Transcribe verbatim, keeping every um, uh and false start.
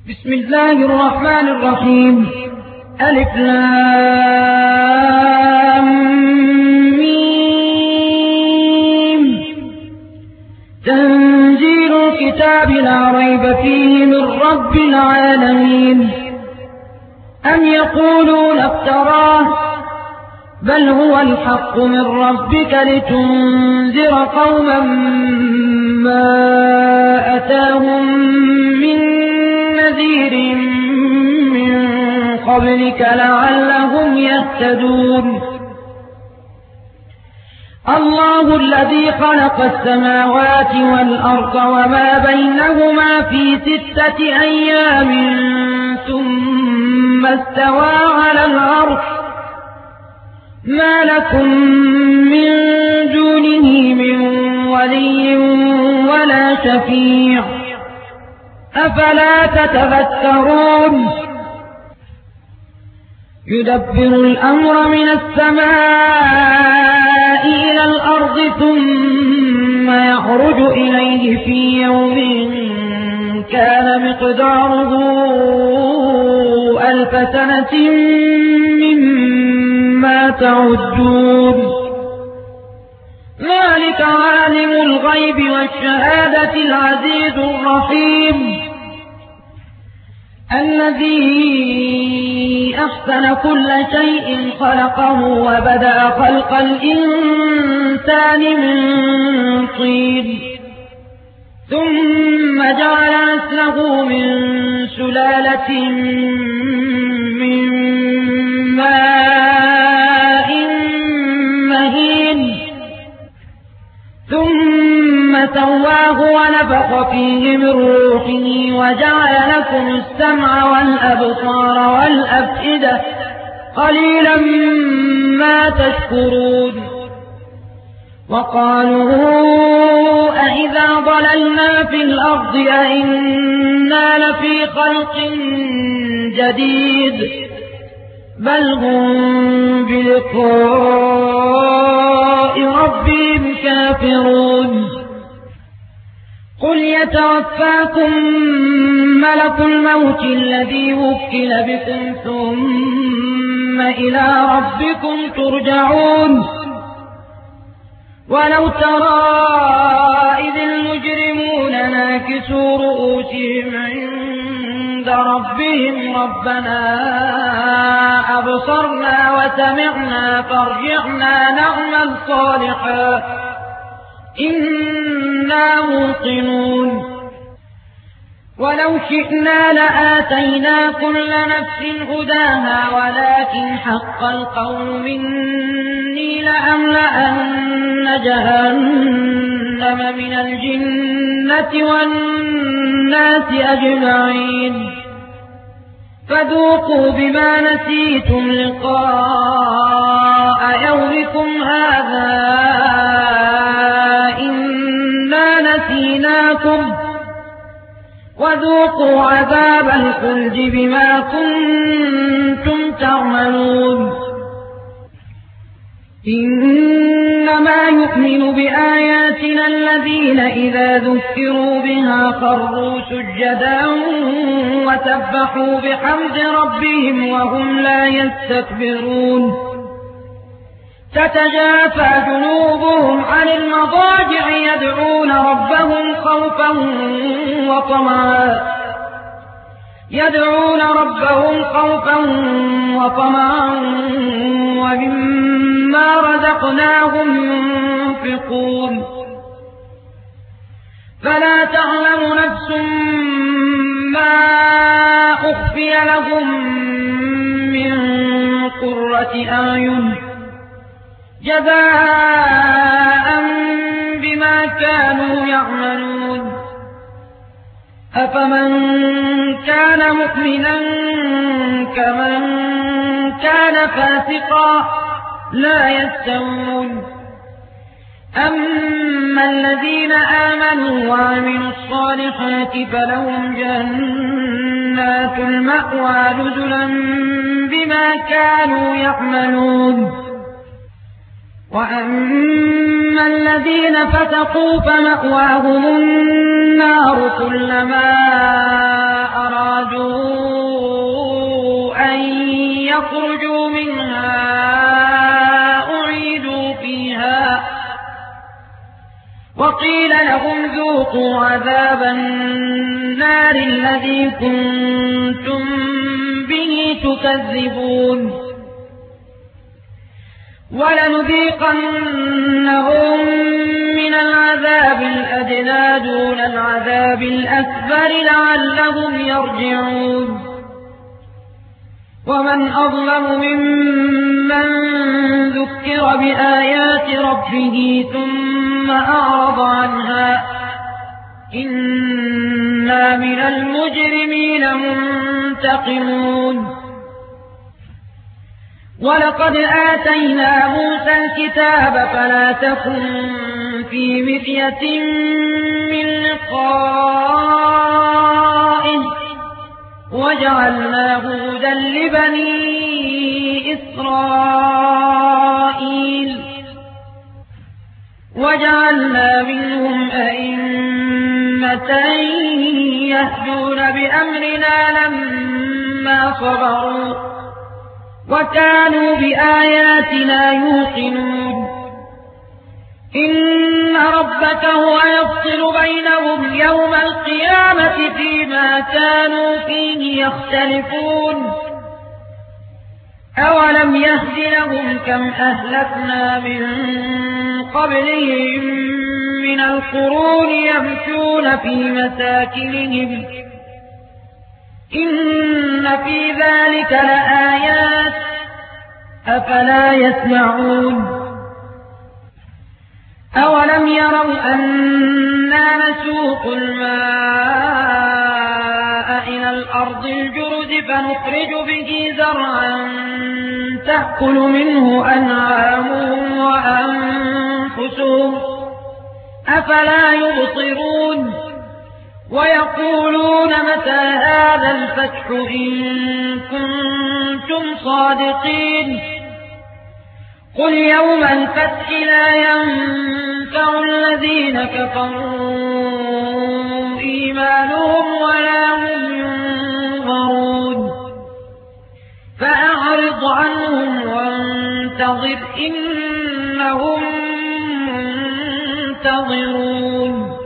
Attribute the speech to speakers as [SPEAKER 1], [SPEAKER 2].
[SPEAKER 1] بسم الله الرحمن الرحيم. ألف لام ميم. تنزيل الكتاب لا ريب فيه من رب العالمين. أم يقولون افتراه بل هو الحق من ربك لتنذر قوما ما أتاهم من نذير من قبلك لعلهم يهتدون. الله الذي خلق السماوات والأرض وما بينهما في ستة أيام ثم استوى على العرش ما لكم من دونه من ولي ولا شفيع أفلا تتذكرون. يدبر الأمر من السماء إلى الأرض ثم يخرج إليه في يوم كان مقداره ألف سنة مما تعدون. ذلك عالم الغيب والشهادة العزيز الرحيم الذي أحسن كل شيء خلقه وبدأ خلق الإنسان من طين ثم جعل نسله من سلالة من ماء مهين ثم سواه ونفخ فيه من روحه وجعل لكم السمع والأبصار والأفئدة قليلا ما تشكرون. وقالوا أإذا ضللنا في الأرض أإنا لفي خلق جديد بل هم بلقاء ربهم كافرون. قل يتوفاكم ملك الموت الذي وكل بكم ثم إلى ربكم ترجعون. ولو ترى إذ المجرمون ناكسوا رؤوسهم عند ربهم ربنا أبصرنا وسمعنا فارجعنا نعمل صالحا إنا موقنون. ولو شئنا لآتينا كل نفس هداها ولكن حق القول مني لأملأن جهنم من الجنة والناس أجمعين فذوقوا بما نسيتم لقاء يومكم هذا إنا نسيناكم وذوقوا عذاب الخلد بما كنتم تعملون. إنما يؤمن بآياتنا الذين إذا ذكروا بها خروا سجدا وسبحوا بحمد ربهم وهم لا يستكبرون. تتجافى جنوبهم عن المضاجع يدعون ربهم خوفا وطمعا يدعون ربهم خوفا وطمعا ومما رزقناهم ينفقون. فلا تعلم نفس ما أخفي لهم من قرة أعين جزاء بما كانوا يعملون. أفمن كان مؤمنا كمن كان فاسقا لا يستوون. أما الذين آمنوا وعملوا الصالحات فلهم جنات المأوى نزلا بما كانوا يعملون. وأما الذين فسقوا فمأواهم النار كلما أرادوا وقيل لهم ذوقوا عذاب النار الذي كنتم به تكذبون ولنذيقنهم من العذاب الأدنى دون العذاب الأكبر لعلهم يرجعون ومن أظلم ممن ذكر بآيات ربه ثم أعرض عنها إنا من المجرمين منتقمون ولقد آتينا موسى الكتاب فلا تكن في مرية من لقائه وجعلناه هدى لبني إسرائيل وجعلنا منهم أئمة يهدون بأمرنا لما صبروا وكانوا بآياتنا يوقنون إن ربك هو يفصل بينهم يوم القيامة فيما كانوا فيه يختلفون أولم يهد لهم كم أهلكنا من قبلهم من القرون يمشون في مساكنهم إن في ذلك لآيات أفلا يسمعون أولم يروا أنا نسوق الماء إلى الأرض الجرز فنخرج به زرعا تأكل منه أنعامهم وأنفسهم أفلا يبصرون ويقولون متى هذا الفتح إن كنتم صادقين قل يوم الفتح لا ينفع الذين كفروا إيمانهم ولا هم ينظرون فأعرض عنهم وانتظر إنهم منتظرون